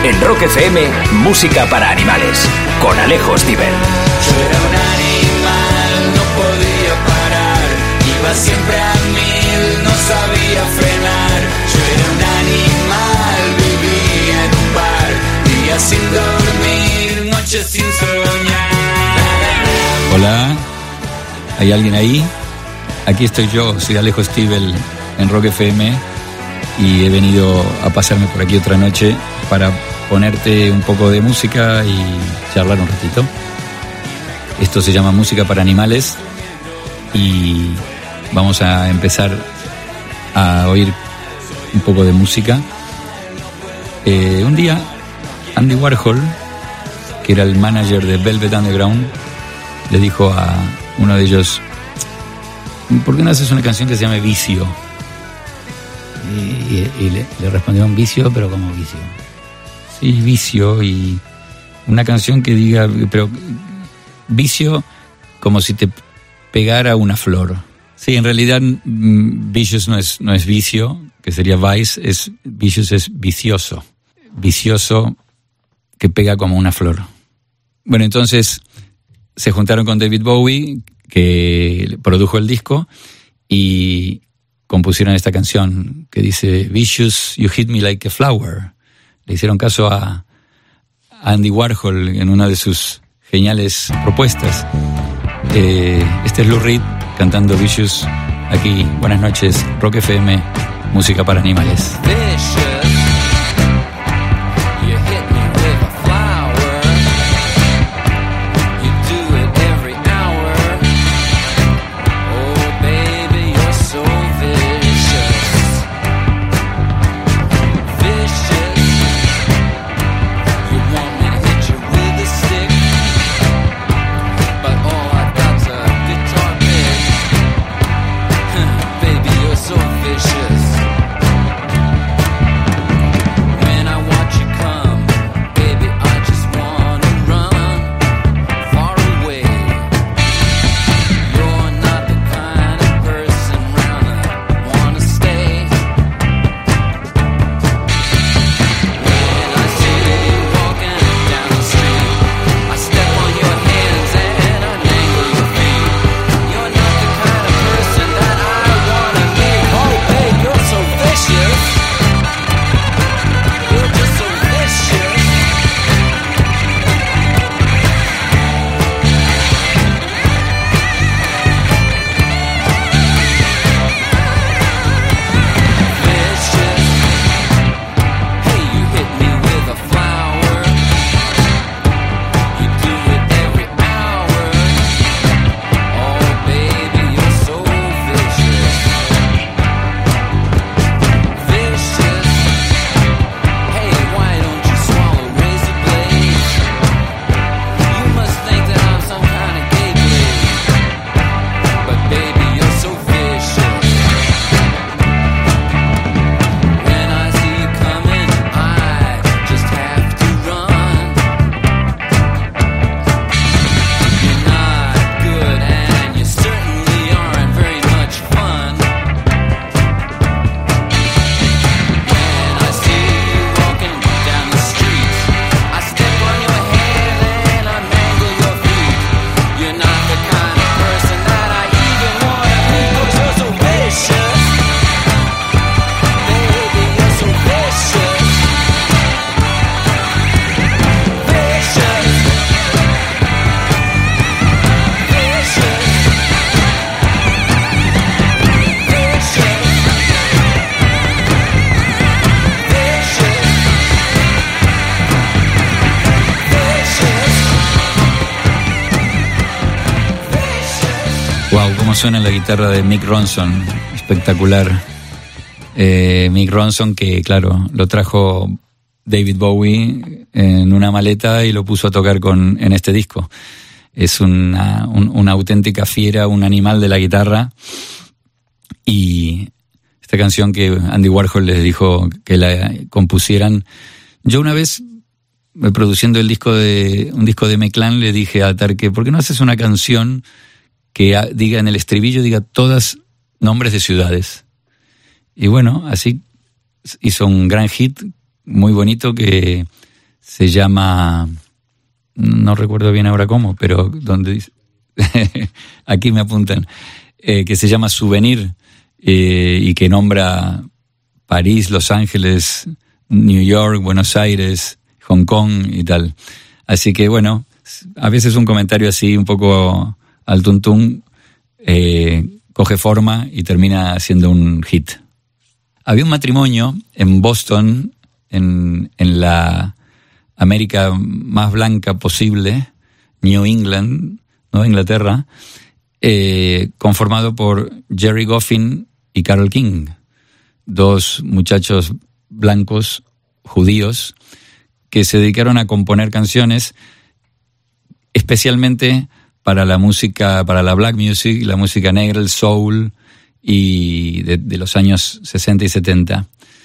En Rock FM, música para animales, con Alejo Stivel. Yo era un animal, no podía parar, iba siempre a mil, no sabía frenar. Yo era un animal, vivía en un bar, días sin dormir, noches sin soñar. Hola, ¿hay alguien ahí? Aquí estoy yo, soy Alejo Stivel en Rock FM y he venido a pasarme por aquí otra noche para ponerte un poco de música y charlar un ratito. Esto se llama Música para Animales y vamos a empezar a oír un poco de música. Un día Andy Warhol, que era el manager de Velvet Underground, le dijo a uno de ellos: ¿por qué no haces una canción que se llame Vicio? Y le respondió: un vicio, pero ¿cómo vicio? Sí, vicio, y una canción que diga, pero vicio como si te pegara una flor. Sí, en realidad vicious no es vicio, que sería vice, vicious es vicioso. Vicioso que pega como una flor. Bueno, entonces se juntaron con David Bowie, que produjo el disco, y compusieron esta canción que dice: Vicious, you hit me like a flower. Le hicieron caso a Andy Warhol en una de sus geniales propuestas. Este es Lou Reed cantando Vicious aquí. Buenas noches, Rock FM, música para animales. Suena la guitarra de Mick Ronson, espectacular. Mick Ronson, que claro, lo trajo David Bowie en una maleta y lo puso a tocar en este disco. Es una auténtica fiera, un animal de la guitarra. Y esta canción que Andy Warhol les dijo que la compusieran. Yo una vez, produciendo un disco de M-Clan, le dije a Tarque: ¿por qué no haces una canción que diga en el estribillo, diga todas nombres de ciudades? Y bueno, así hizo un gran hit muy bonito que se llama, no recuerdo bien ahora cómo, pero donde dice, aquí me apuntan, que se llama Souvenir, y que nombra París, Los Ángeles, New York, Buenos Aires, Hong Kong y tal. Así que bueno, a veces un comentario así un poco al tuntún coge forma y termina siendo un hit. Había un matrimonio en Boston, en la América más blanca posible, New England, Nueva Inglaterra, conformado por Jerry Goffin y Carole King, dos muchachos blancos judíos que se dedicaron a componer canciones especialmente para la música, para la black music, la música negra, el soul, y de los años 60 y 70.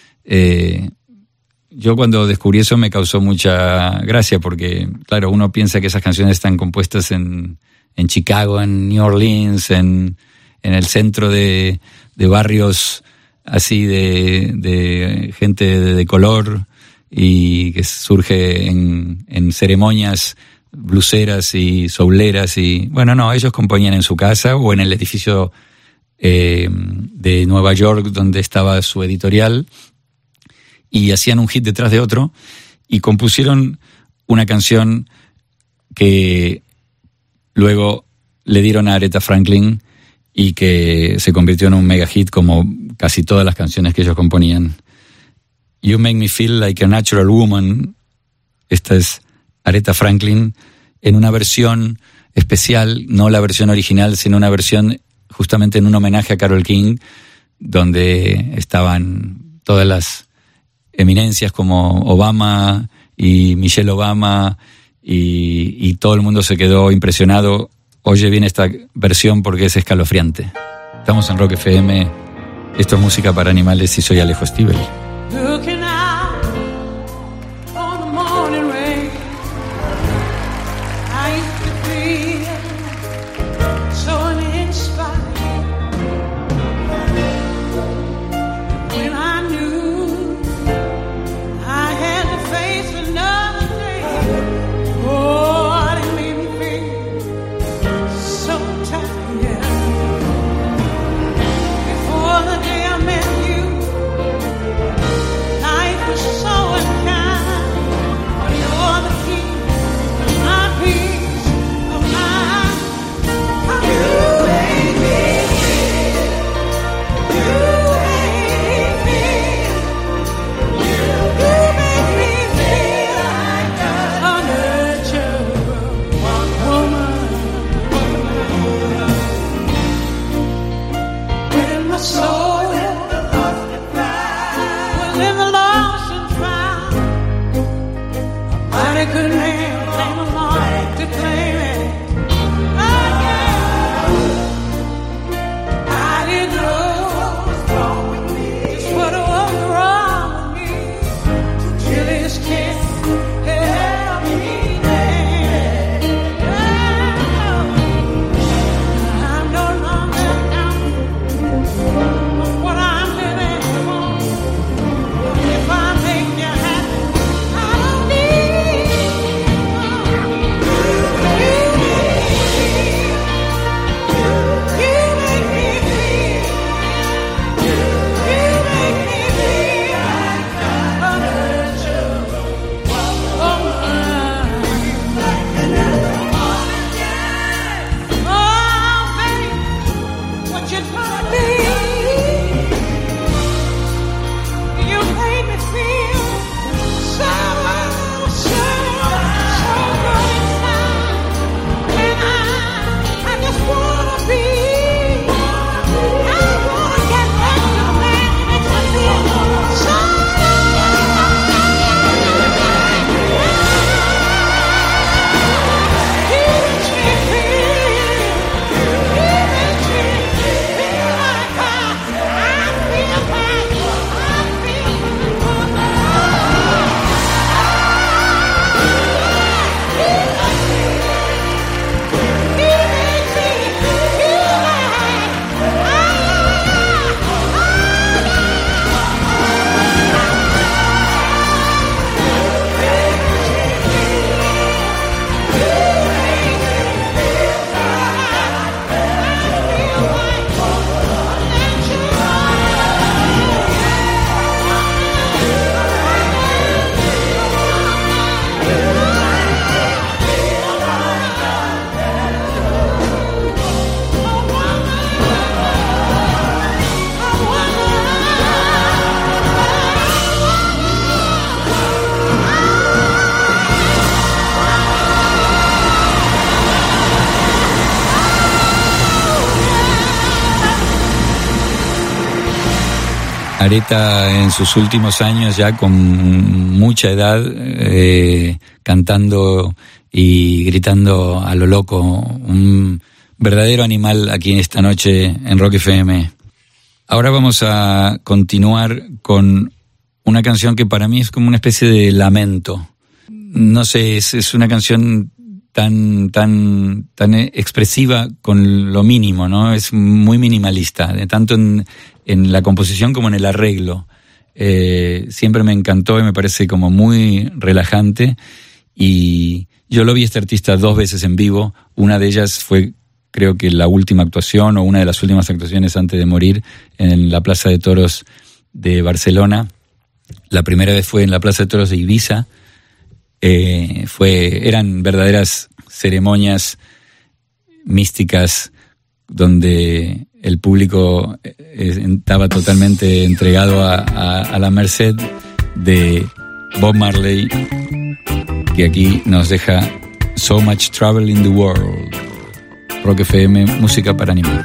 Yo cuando descubrí eso me causó mucha gracia porque, claro, uno piensa que esas canciones están compuestas en Chicago, en New Orleans, en el centro de barrios así de gente de color, y que surge en ceremonias bluseras y souleras. Y bueno, no, ellos componían en su casa o en el edificio de Nueva York donde estaba su editorial, y hacían un hit detrás de otro, y compusieron una canción que luego le dieron a Aretha Franklin y que se convirtió en un mega hit como casi todas las canciones que ellos componían. You Make Me Feel Like a Natural Woman. Esta es Aretha Franklin en una versión especial, no la versión original, sino una versión justamente en un homenaje a Carole King, donde estaban todas las eminencias como Obama y Michelle Obama, y todo el mundo se quedó impresionado. Oye bien esta versión porque es escalofriante. Estamos en Rock FM, esto es Música para Animales y soy Alejo Stivel. Looking out on the morning rain, I used to feel so uninspired when I knew I had to face another day. Oh, it made me feel so tired. Before the day I met you, life was so unkind. Aretha en sus últimos años, ya con mucha edad, cantando y gritando a lo loco, un verdadero animal aquí en esta noche en Rock FM. Ahora vamos a continuar con una canción que para mí es como una especie de lamento. No sé, es una canción tan expresiva con lo mínimo, ¿no? Es muy minimalista, tanto en la composición como en el arreglo. Siempre me encantó y me parece como muy relajante. Y yo lo vi a este artista 2 veces en vivo. Una de ellas fue, creo que la última actuación o una de las últimas actuaciones antes de morir en la Plaza de Toros de Barcelona. La primera vez fue en la Plaza de Toros de Ibiza. Eran verdaderas ceremonias místicas donde el público estaba totalmente entregado a la merced de Bob Marley, que aquí nos deja So Much Trouble in the World. Rock FM, música para animales.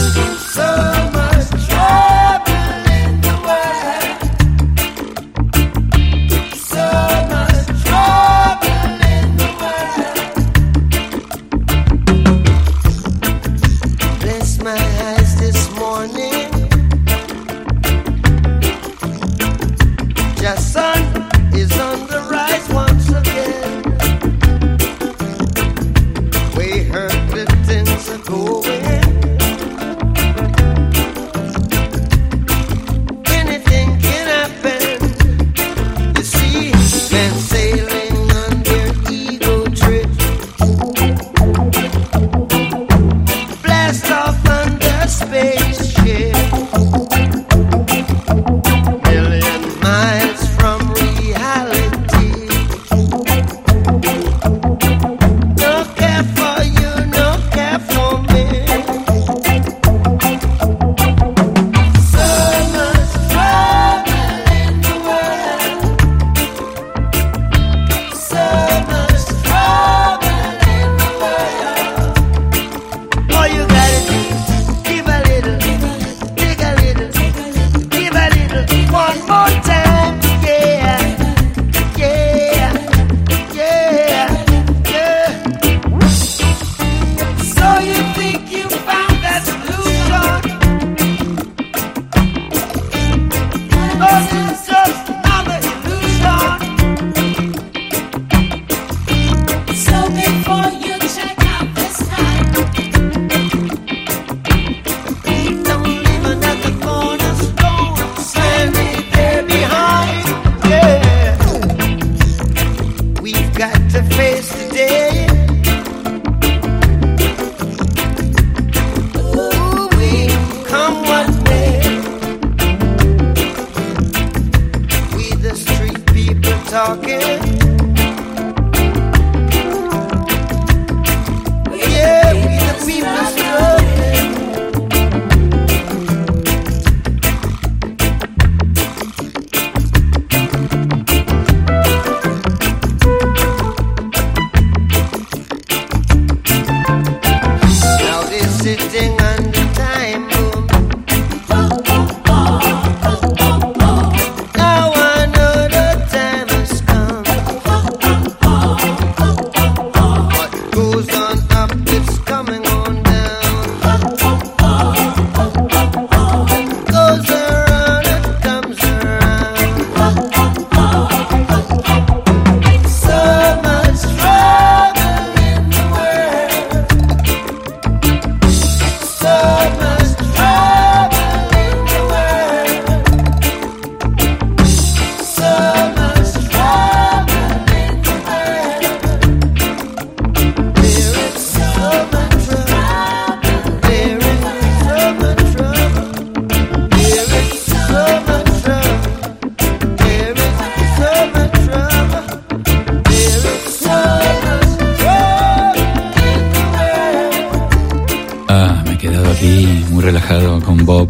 Con Bob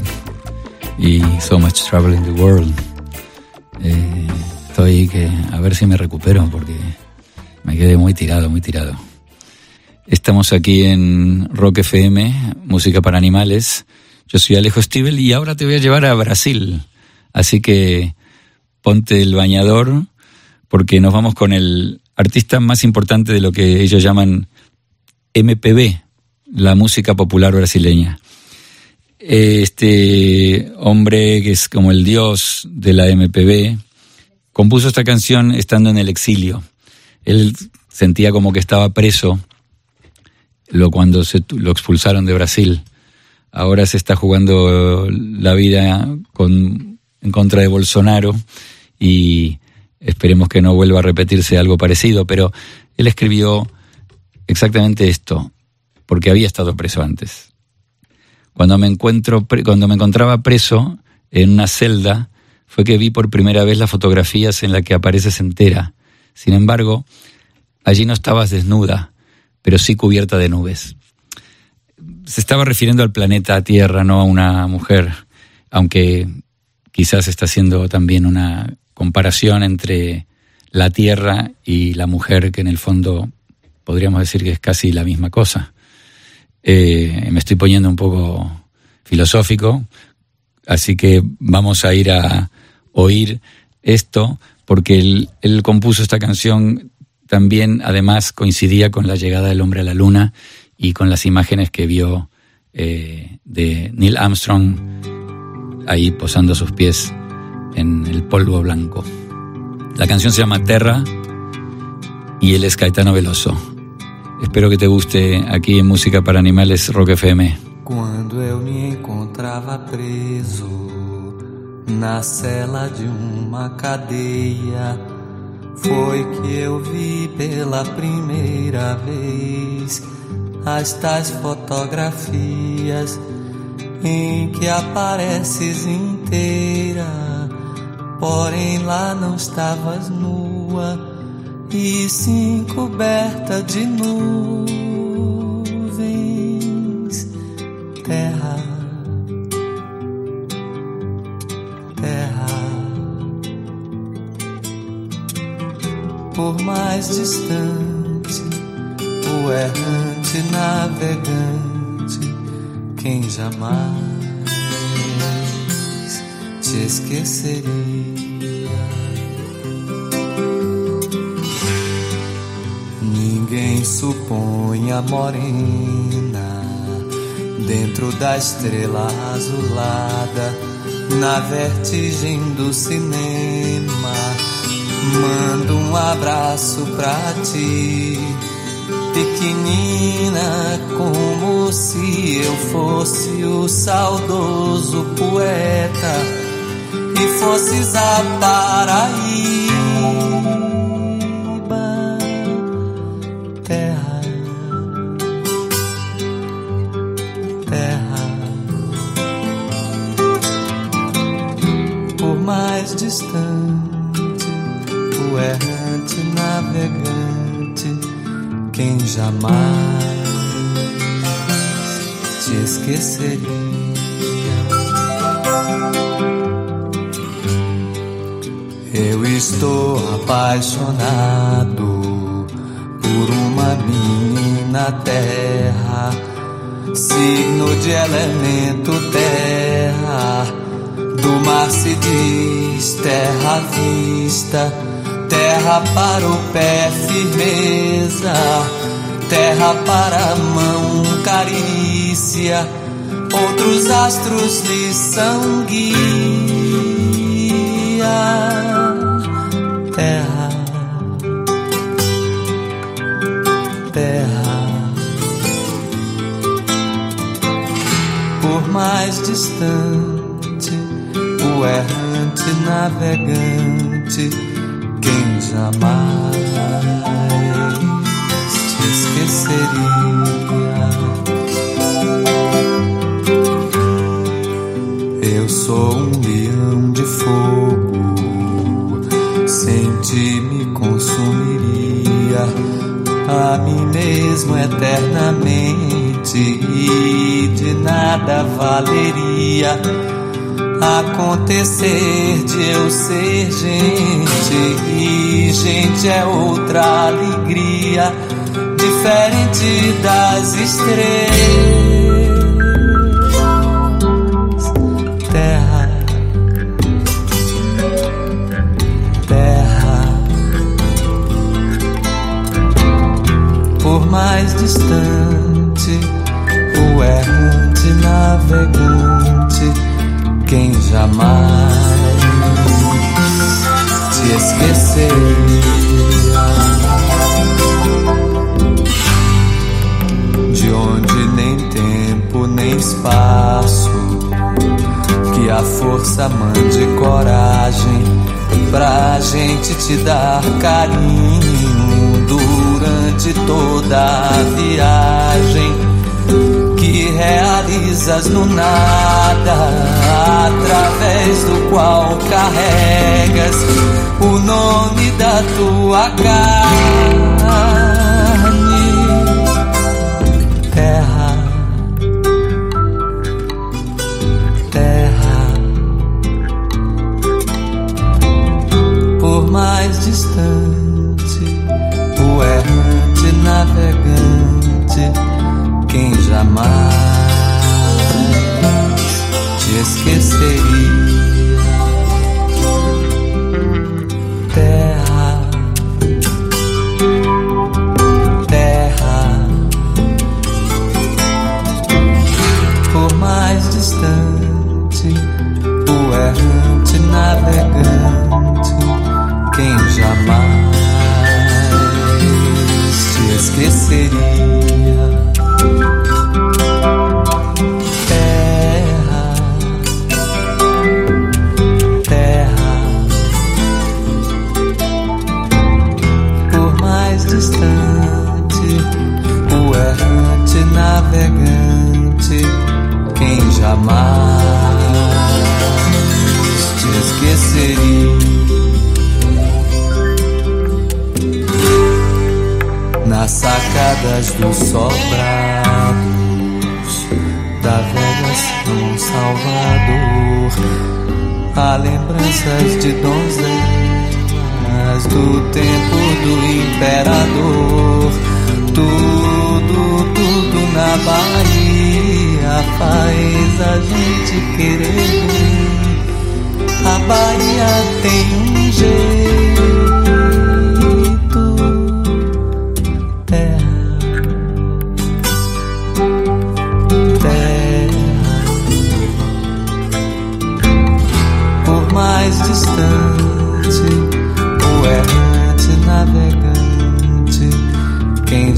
y So Much Trouble in the World. Estoy que a ver si me recupero porque me quedé muy tirado. Estamos aquí en Rock FM, música para animales. Yo soy Alejo Stivel y ahora te voy a llevar a Brasil, Así que ponte el bañador, porque nos vamos con el artista más importante de lo que ellos llaman MPB, la música popular brasileña. Este hombre, que es como el dios de la MPB, compuso esta canción estando en el exilio. Él sentía como que estaba preso cuando lo expulsaron de Brasil. Ahora se está jugando la vida en contra de Bolsonaro y esperemos que no vuelva a repetirse algo parecido, pero él escribió exactamente esto, porque había estado preso antes. Cuando me encontraba preso en una celda, fue que vi por primera vez las fotografías en las que apareces entera. Sin embargo, allí no estabas desnuda, pero sí cubierta de nubes. Se estaba refiriendo al planeta Tierra, no a una mujer, aunque quizás está haciendo también una comparación entre la Tierra y la mujer, que en el fondo podríamos decir que es casi la misma cosa. Me estoy poniendo un poco filosófico, así que vamos a ir a oír esto, porque él compuso esta canción también, además coincidía con la llegada del hombre a la luna y con las imágenes que vio de Neil Armstrong ahí posando sus pies en el polvo blanco. La canción se llama Terra y él es Caetano Veloso. Espero que te guste aquí en Música para Animales, Rock FM. Quando eu me encontrava preso na cela de uma cadeia, foi que eu vi pela primeira vez as tais fotografias em que apareces inteira, porém lá não estavas nua, e sim coberta de nuvens. Terra, terra, por mais distante, o errante navegante, quem jamais te esqueceria. Ninguém supõe a morena dentro da estrela azulada, na vertigem do cinema. Mando um abraço pra ti, pequenina, como se eu fosse o saudoso poeta e fosses a Paraíba. Terra, terra, por mais distante, o errante navegante, quem jamais te esqueceria. Eu estou apaixonado por uma menina terra, signo de elemento terra, do mar se diz terra à vista, terra para o pé firmeza, terra para a mão carícia, outros astros lhe são guia. Terra, terra, por mais distante, o errante navegante, quem jamais te esqueceria. Eu sou um leão de fogo, sem ti me consumiria a mim mesmo eternamente, e de nada valeria acontecer de eu ser gente, e gente é outra alegria, diferente das estrelas. Terra, distante, o errante navegante, quem jamais te esqueceria. De onde nem tempo nem espaço, que a força mande coragem pra gente te dar carinho durante toda a viagem que realizas no nada, através do qual carregas o nome da tua carne. Terra, terra, por mais distante, o errante navegante, quem jamais te esqueceria. Terra, terra, por mais distante, o errante navegante, quem jamais te esqueceria. Terra, terra, por mais distante, o errante navegante, quem jamais te esqueceria. Nas sacadas dos sobrados da velha São Salvador, há lembranças de donzelas do tempo do imperador. Tudo na Bahia faz a gente querer ver. A Bahia tem um jeito. Mais distante, o errante navegante, quem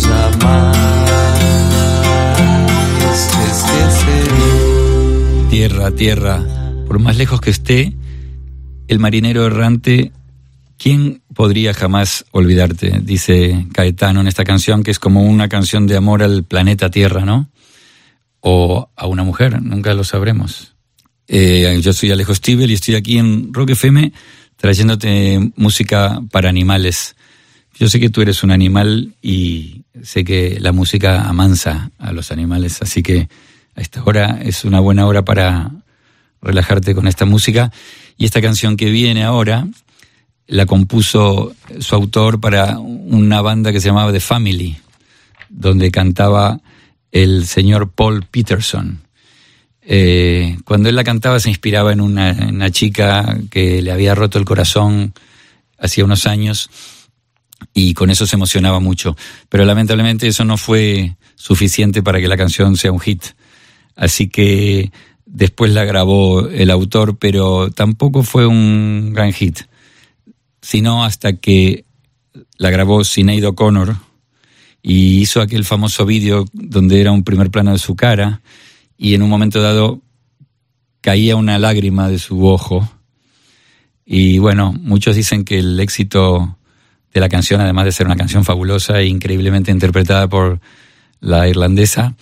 jamais te esqueceria. Tierra, tierra, por más lejos que esté, el marinero errante, ¿quién podría jamás olvidarte? Dice Caetano en esta canción, que es como una canción de amor al planeta Tierra, ¿no? O a una mujer, nunca lo sabremos. Yo soy Alejo Stivel y estoy aquí en Rock FM trayéndote música para animales. Yo sé que tú eres un animal y sé que la música amansa a los animales, así que a esta hora es una buena hora para relajarte con esta música. Y esta canción que viene ahora la compuso su autor para una banda que se llamaba The Family, donde cantaba el señor Paul Peterson. Cuando él la cantaba se inspiraba en una chica que le había roto el corazón hacía unos años y con eso se emocionaba mucho, pero lamentablemente eso no fue suficiente para que la canción sea un hit, así que después la grabó el autor, pero tampoco fue un gran hit, sino hasta que la grabó Sinead O'Connor y hizo aquel famoso vídeo donde era un primer plano de su cara y en un momento dado caía una lágrima de su ojo. Y bueno, muchos dicen que el éxito de la canción, además de ser una canción fabulosa e increíblemente interpretada por la irlandesa,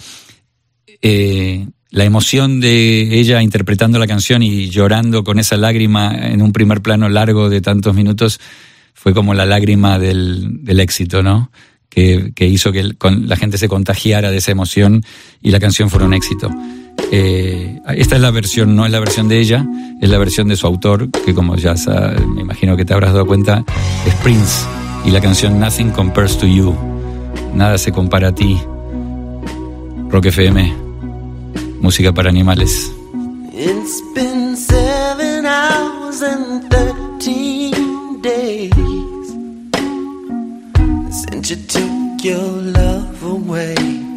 la emoción de ella interpretando la canción y llorando con esa lágrima en un primer plano largo de tantos minutos fue como la lágrima del éxito, ¿no? Que hizo que la gente se contagiara de esa emoción y la canción fuera un éxito. Esta es la versión, no es la versión de ella, es la versión de su autor, que como ya sabes, me imagino que te habrás dado cuenta, es Prince, y la canción Nothing Compares to You, nada se compara a ti. Rock FM, música para animales. It's been 7 hours and 13 days since you took your love away.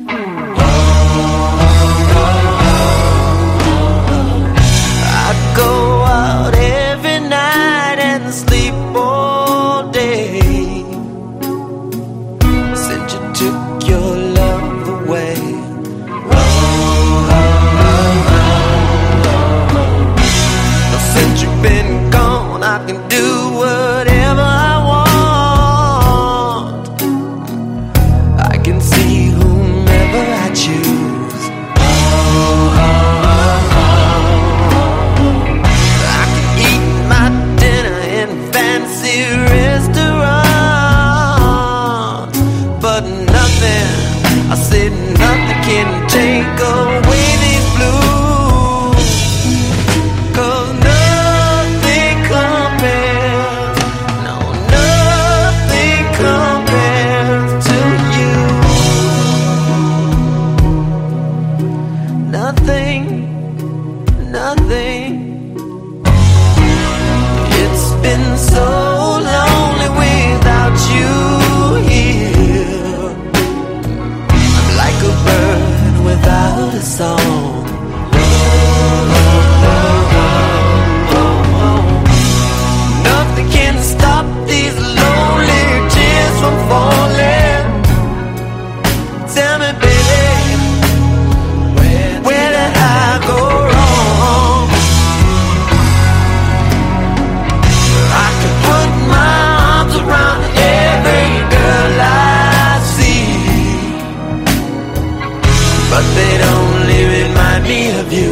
I'd go out every night and sleep all day since you took your love away. Since you've been gone, I can do whatever I want. I can see whomever I choose. I can eat my dinner in fancy restaurants, but nothing, I said nothing can take away these blues. 'Cause nothing compares, no, nothing compares to you. Nothing, nothing. It's been so lonely without you here. I'm like a bird without a song. Nothing can stop these lonely tears from falling. Tell me, baby, where did I go wrong? I can put my arms around every girl I see, but they only remind me of you.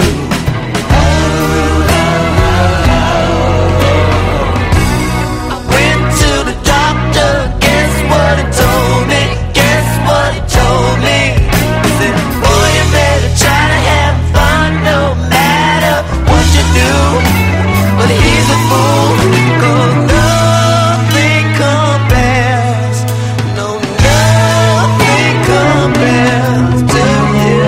I went to the doctor, guess what he told me? Guess what he told me? He said, boy, you better try to have fun no matter what you do. But he's a fool, 'cause nothing compares, no, nothing compares to you.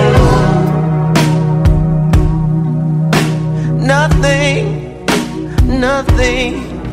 Nothing, nothing.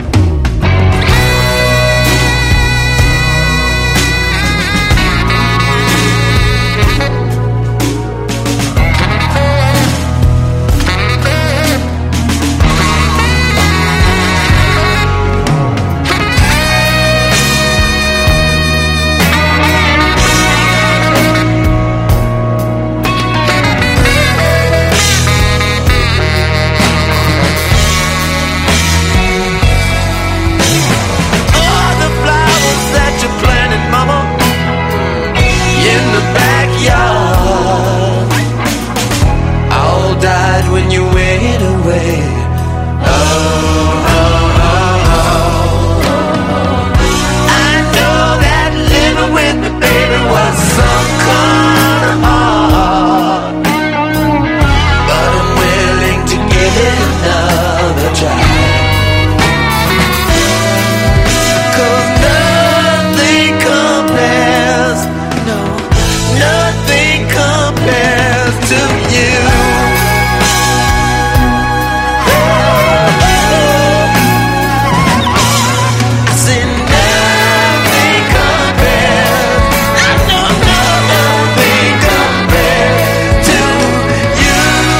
All the flowers that you planted, mama, in the backyard, all died when you went away. I know that living with me, baby, was some kind of hard, but I'm willing to give it another try. 'Cause nothing compares, no, nothing compares to you. I said nothing compares, no, nothing compares to you.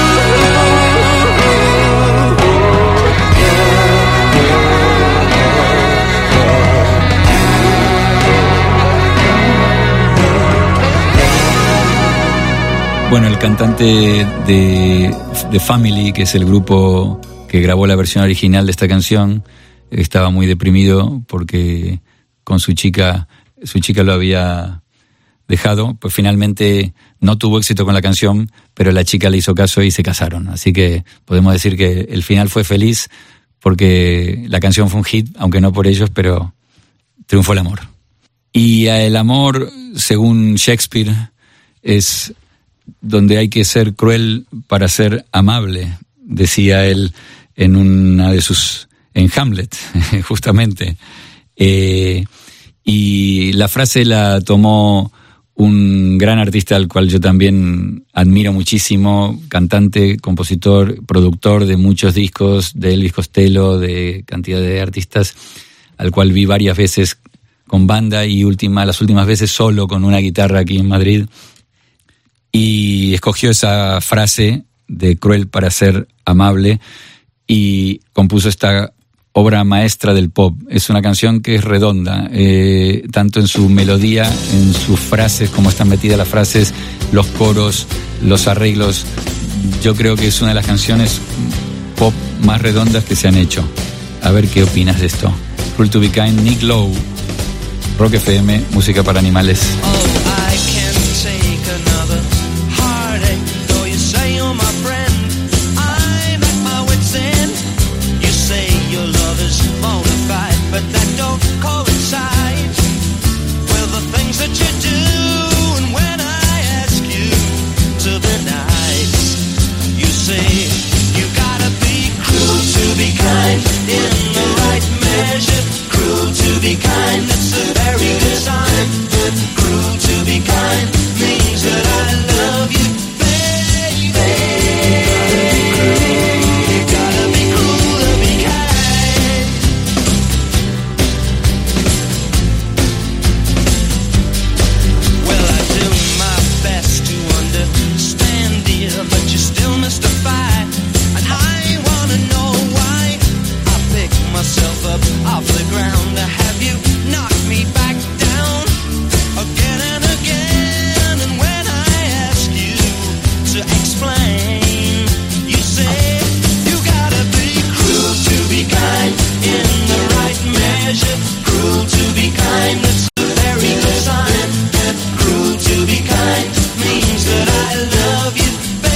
Bueno, el cantante de The Family, que es el grupo que grabó la versión original de esta canción, estaba muy deprimido porque con su chica lo había dejado. Pues finalmente no tuvo éxito con la canción, pero la chica le hizo caso y se casaron. Así que podemos decir que el final fue feliz porque la canción fue un hit, aunque no por ellos, pero triunfó el amor. Y el amor, según Shakespeare, es donde hay que ser cruel para ser amable, decía él en una de sus, en Hamlet, justamente. Y la frase la tomó un gran artista al cual yo también admiro muchísimo, cantante, compositor, productor de muchos discos, de Elvis Costello, de cantidad de artistas, al cual vi varias veces con banda y las últimas veces solo con una guitarra aquí en Madrid. Y escogió esa frase de cruel para ser amable y compuso esta obra maestra del pop. Es una canción que es redonda, tanto en su melodía, en sus frases, cómo están metidas las frases, los coros, los arreglos. Yo creo que es una de las canciones pop más redondas que se han hecho. A ver qué opinas de esto. Cruel to be kind, Nick Lowe, Rock FM, música para animales. But that don't coincide with the things that you do. And when I ask you to be nice, you say you gotta be cruel to be kind, in the right measure. Cruel to be kind, that's a very good sign. Cruel to be kind means that I love you, baby. You gotta be cruel to be kind. But you're still mystified, and I wanna know why I pick myself up off the ground to have you knock me back down again and again. And when I ask you to explain, you say you gotta be cruel to be kind, in the right measure. Cruel to be kind, that's a very good sign. Cruel to be kind means that I love you.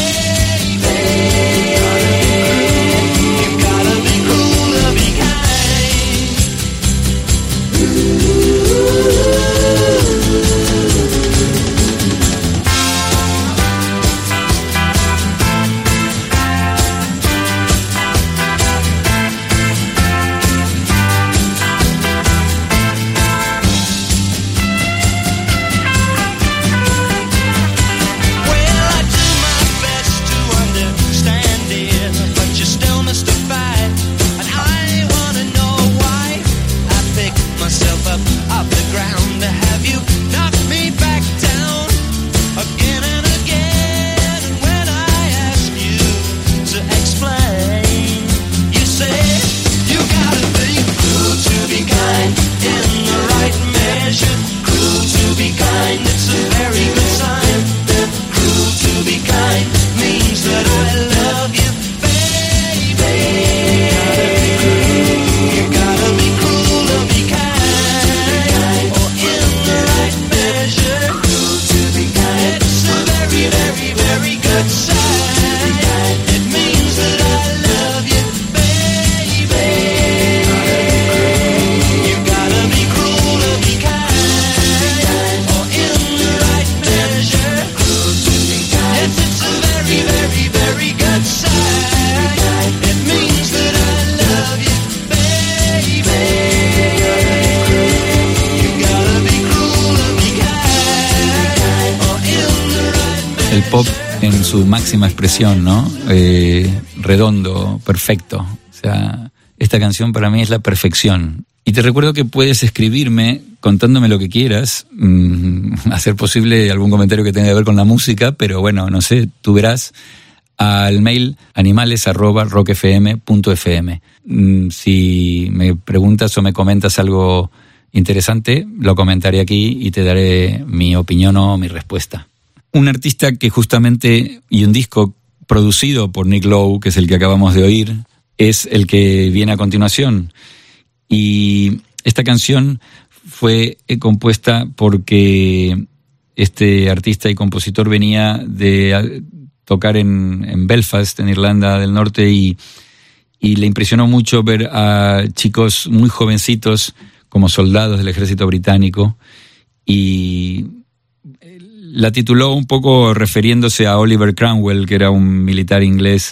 Pop en su máxima expresión, ¿no? Redondo, perfecto. O sea, esta canción para mí es la perfección. Y te recuerdo que puedes escribirme contándome lo que quieras, hacer posible algún comentario que tenga que ver con la música, pero bueno, no sé, tú verás, al mail animales@rockfm.fm. Si me preguntas o me comentas algo interesante, lo comentaré aquí y te daré mi opinión o mi respuesta. Un artista que justamente, y un disco producido por Nick Lowe, que es el que acabamos de oír, es el que viene a continuación. Y esta canción fue compuesta porque este artista y compositor venía de tocar en Belfast, en Irlanda del Norte, y le impresionó mucho ver a chicos muy jovencitos como soldados del ejército británico, y la tituló un poco refiriéndose a Oliver Cromwell, que era un militar inglés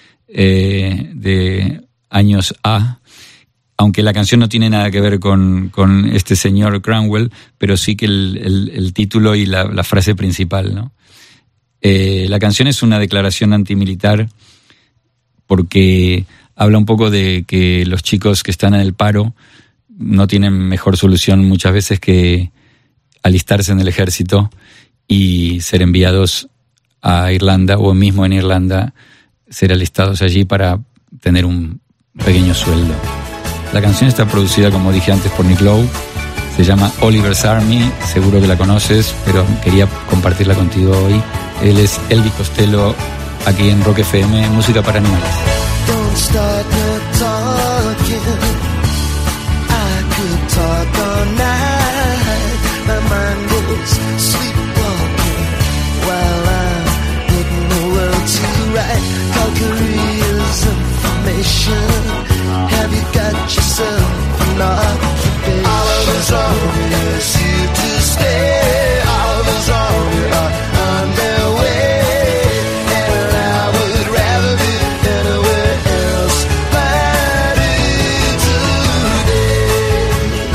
de años A, aunque la canción no tiene nada que ver con este señor Cromwell, pero sí que el título y la frase principal, ¿no? La canción es una declaración antimilitar porque habla un poco de que los chicos que están en el paro no tienen mejor solución muchas veces que alistarse en el ejército y ser enviados a Irlanda, o mismo en Irlanda ser alistados allí para tener un pequeño sueldo. La canción está producida, como dije antes, por Nick Lowe. Se llama Oliver's Army, seguro que la conoces, pero quería compartirla contigo hoy. Él es Elvis Costello, aquí en Rock FM, música para animales. Don't start no talking. I could talk all night. My mind goes sleepwalking while I'm putting the world to right. Calgary's information. Have you got yourself an occupation? Oliver's Army is here to stay. Oliver's Army are on their way, and I would rather be anywhere else fighting today.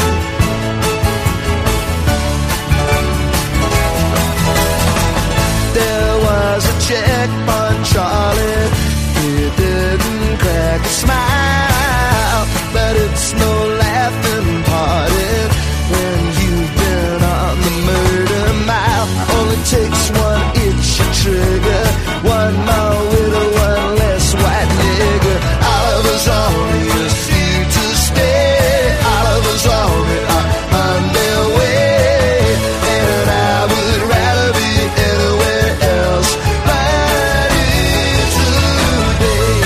There was a checkpoint, Charlie. He didn't crack a smile, but it's no laughing party when you've been on the murder mile. Only takes one itch a trigger, one more widow, one less white nigger. Oliver's Army is here to stay. Oliver's Army are on their way, and I would rather be anywhere else fighting today.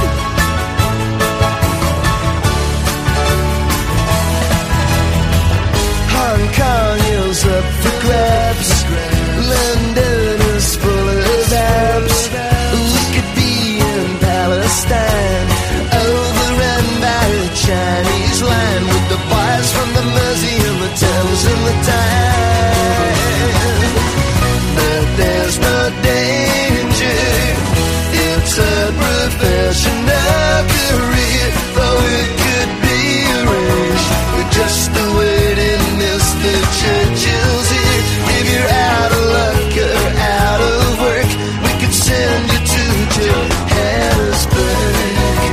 Hong Kong is up for grabs. London is full of apps. We could be in Palestine, overrun by a Chinese line, with the boys from the Mersey and the Thames and the Tyne. But there's no danger. It's a professional career, though it could be arranged. We're just awaiting Mr. Churchill's here. If you're out of luck or out of work, we could send you to Johannesburg.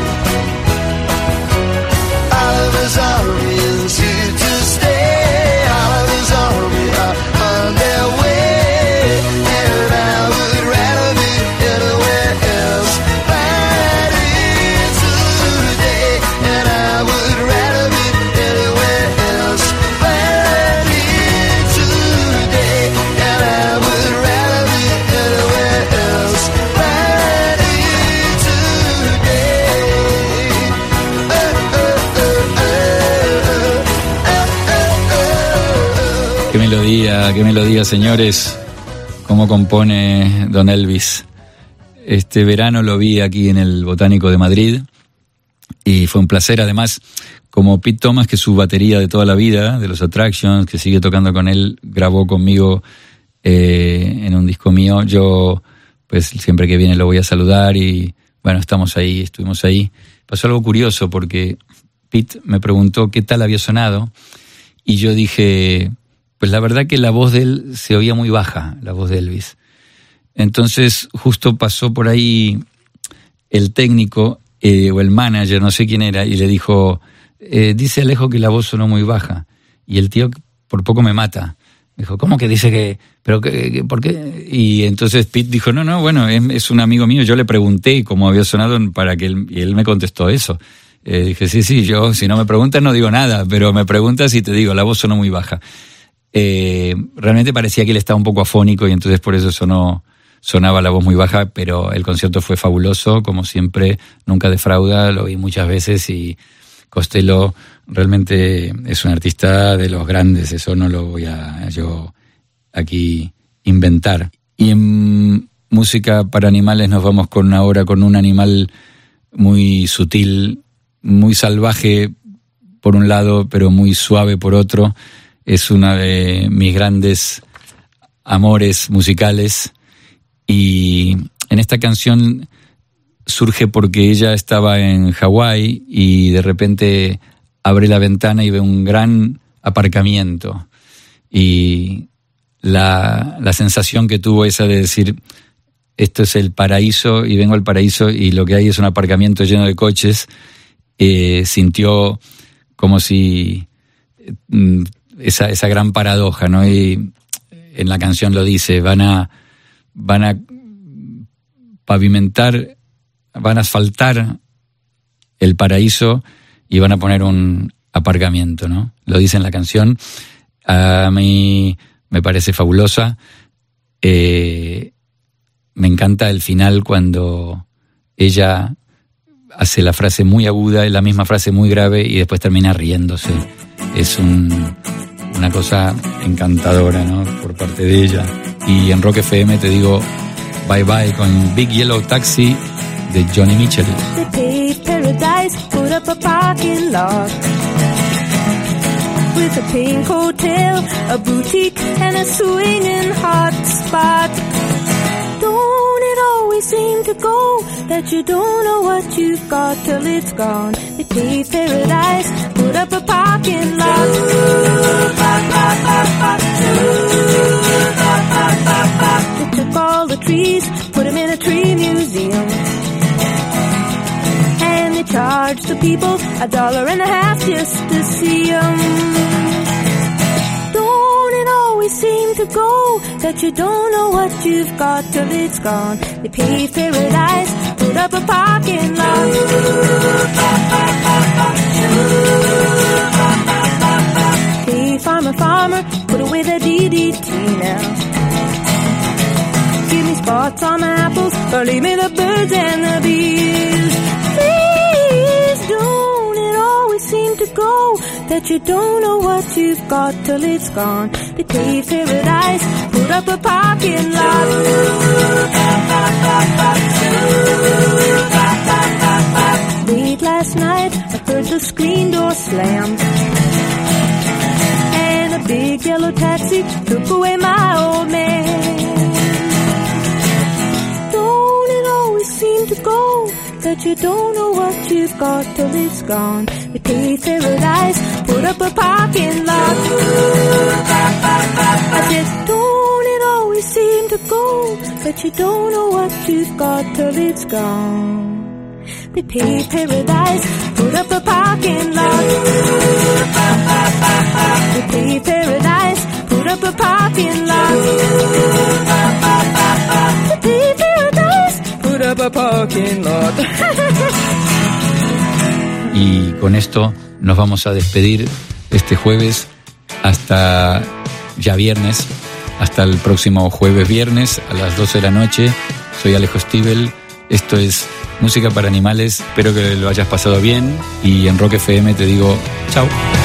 Oliver's Army is here to stay. Oliver's Army are on their way, and I would rather be anywhere else fighting today. And I would rather be anywhere else fighting today. And I would rather be anywhere else fighting today. Qué melodía, señores. Cómo compone don Elvis. Este verano lo vi aquí en el Botánico de Madrid y fue un placer. Además, como Pete Thomas, que es su batería de toda la vida, de los Attractions, que sigue tocando con él, grabó conmigo en un disco mío. Yo, pues siempre que viene lo voy a saludar y bueno, estuvimos ahí. Pasó algo curioso porque Pete me preguntó qué tal había sonado y yo dije, pues la verdad que la voz de él se oía muy baja, la voz de Elvis. Entonces justo pasó por ahí el técnico o el manager, no sé quién era, y le dijo, dice Alejo que la voz sonó muy baja. Y el tío por poco me mata. Me dijo, ¿cómo que dice que? ¿Pero por qué? Y entonces Pete dijo, no, bueno, es un amigo mío. Yo le pregunté cómo había sonado para que y él me contestó eso. Dije, sí, yo si no me preguntas no digo nada, pero me preguntas y te digo, la voz sonó muy baja. Realmente parecía que él estaba un poco afónico y entonces por eso sonaba la voz muy baja, pero el concierto fue fabuloso, como siempre, nunca defrauda, lo vi muchas veces y Costello realmente es un artista de los grandes, eso no lo voy a yo aquí inventar. Y en música para animales nos vamos ahora con un animal muy sutil, muy salvaje por un lado, pero muy suave por otro. Es una de mis grandes amores musicales y en esta canción surge porque ella estaba en Hawái y de repente abre la ventana y ve un gran aparcamiento y la sensación que tuvo esa de decir, esto es el paraíso y vengo al paraíso y lo que hay es un aparcamiento lleno de coches, sintió como si esa gran paradoja, ¿no? Y en la canción lo dice, van a pavimentar, van a asfaltar el paraíso y van a poner un aparcamiento, ¿no? Lo dice en la canción. A mí me parece fabulosa. Me encanta el final cuando ella hace la frase muy aguda y la misma frase muy grave y después termina riéndose. Es una cosa encantadora, ¿no? Por parte de ella. Y en Rock FM te digo bye bye con Big Yellow Taxi de Johnny Mitchell. They paved paradise, put up a parking lot with a pink hotel, a boutique and a swinging hot spot. Don't it always seem to go that you don't know what you've got till it's gone? They paved paradise, put up a parking lot. They took all the trees, put them in a tree museum, and they charged the people $1.50 just to see them. Don't it always seem to go that you don't know what you've got till it's gone? They paved paradise, put up a parking lot. Hey, farmer, farmer, put away the DDT now. Give me spots on my apples, or leave me the birds and the bees. Please, don't it always seem to go that you don't know what you've got till it's gone? They paved paradise, put up a parking lot. Late last night, I heard the screen door slam, and a big yellow taxi took away my old man. Don't it always seem to go that you don't know what you've got till it's gone? They paved paradise, put up a parking lot. I said, don't it always seem to go that you don't know what you've got till it's gone? They paved paradise, put up a parking lot. They paved paradise, put up a parking lot. They paved paradise, put up a parking lot. Y con esto nos vamos a despedir este jueves hasta ya viernes, hasta el próximo jueves viernes a las 12 de la noche. Soy Alejo Stivel, esto es Música para Animales, espero que lo hayas pasado bien y en Rock FM te digo chao.